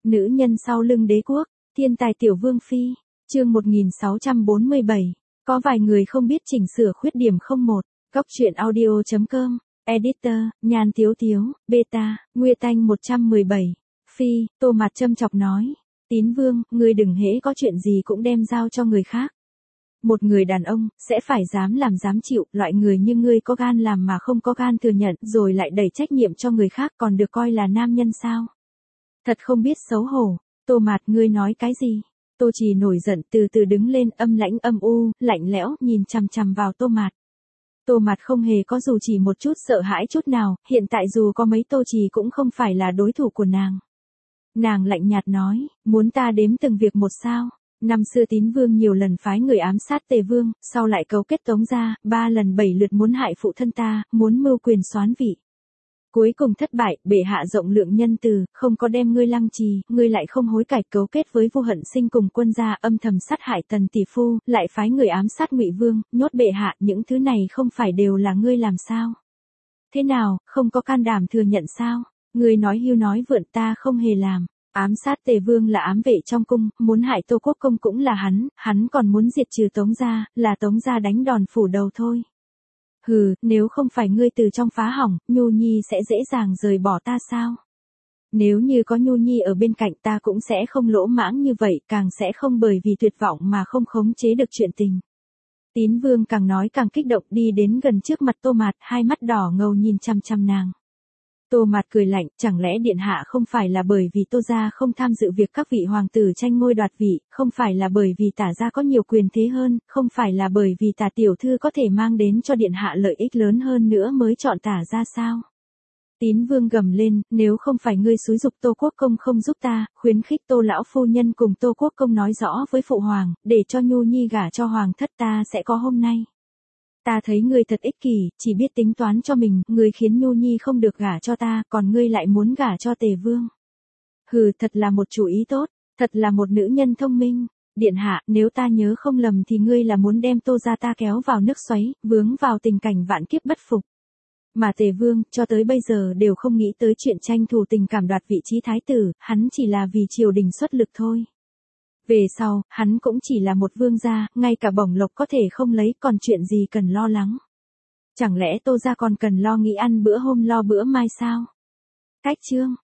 Nữ nhân sau lưng đế quốc, thiên tài tiểu vương phi, chương 1647, có vài người không biết chỉnh sửa khuyết điểm 01, góc truyện audio.com, editor, Nhan Tiếu Tiếu, beta, Nguyệt Anh 117, phi, Tô Mạt châm chọc nói, Tín Vương, ngươi đừng hễ có chuyện gì cũng đem giao cho người khác. Một người đàn ông, sẽ phải dám làm dám chịu, loại người như ngươi có gan làm mà không có gan thừa nhận, rồi lại đẩy trách nhiệm cho người khác còn được coi là nam nhân sao? Thật không biết xấu hổ. Tô Mạt, ngươi nói cái gì? Tô Trì nổi giận từ từ đứng lên, âm lãnh âm u, lạnh lẽo, nhìn chằm chằm vào Tô Mạt. Tô Mạt không hề có dù chỉ một chút sợ hãi chút nào, hiện tại dù có mấy Tô Trì cũng không phải là đối thủ của nàng. Nàng lạnh nhạt nói, muốn ta đếm từng việc một sao? Năm xưa Tín Vương nhiều lần phái người ám sát Tề Vương, sau lại cấu kết Tống gia, 3 lần 7 lượt muốn hại phụ thân ta, muốn mưu quyền soán vị. Cuối cùng thất bại, bệ hạ rộng lượng nhân từ, không có đem ngươi lăng trì, ngươi lại không hối cải, cấu kết với Vu Hận Sinh cùng quân gia, âm thầm sát hại Tần tỷ phu, lại phái người ám sát Ngụy Vương, nhốt bệ hạ, những thứ này không phải đều là ngươi làm sao? Thế nào, không có can đảm thừa nhận sao? Ngươi nói hưu nói vượn, ta không hề làm. Ám sát Tề Vương là ám vệ trong cung, muốn hại Tô Quốc Công cũng là hắn còn muốn diệt trừ Tống gia, là Tống gia đánh đòn phủ đầu thôi. Hừ, nếu không phải ngươi từ trong phá hỏng, Nhu Nhi sẽ dễ dàng rời bỏ ta sao? Nếu như có Nhu Nhi ở bên cạnh ta cũng sẽ không lỗ mãng như vậy, càng sẽ không bởi vì tuyệt vọng mà không khống chế được chuyện tình. Tín Vương càng nói càng kích động, đi đến gần trước mặt Tô Mạt, hai mắt đỏ ngầu nhìn chăm chăm nàng. Tô Mạt cười lạnh, chẳng lẽ điện hạ không phải là bởi vì Tô gia không tham dự việc các vị hoàng tử tranh ngôi đoạt vị, không phải là bởi vì Tả gia có nhiều quyền thế hơn, không phải là bởi vì Tả tiểu thư có thể mang đến cho điện hạ lợi ích lớn hơn nữa mới chọn Tả gia sao? Tín Vương gầm lên, nếu không phải ngươi xúi giục Tô Quốc Công không giúp ta, khuyến khích Tô lão phu nhân cùng Tô Quốc Công nói rõ với phụ hoàng, để cho Nhu Nhi gả cho hoàng thất, ta sẽ có hôm nay. Ta thấy ngươi thật ích kỷ, chỉ biết tính toán cho mình, ngươi khiến Nhu Nhi không được gả cho ta, còn ngươi lại muốn gả cho Tề Vương. Hừ, thật là một chủ ý tốt, thật là một nữ nhân thông minh. Điện hạ, nếu ta nhớ không lầm thì ngươi là muốn đem Tô gia ta kéo vào nước xoáy, vướng vào tình cảnh vạn kiếp bất phục. Mà Tề Vương, cho tới bây giờ đều không nghĩ tới chuyện tranh thủ tình cảm đoạt vị trí thái tử, hắn chỉ là vì triều đình xuất lực thôi. Về sau, hắn cũng chỉ là một vương gia, ngay cả bổng lộc có thể không lấy, còn chuyện gì cần lo lắng. Chẳng lẽ Tô gia còn cần lo nghĩ ăn bữa hôm lo bữa mai sao? Cách chương.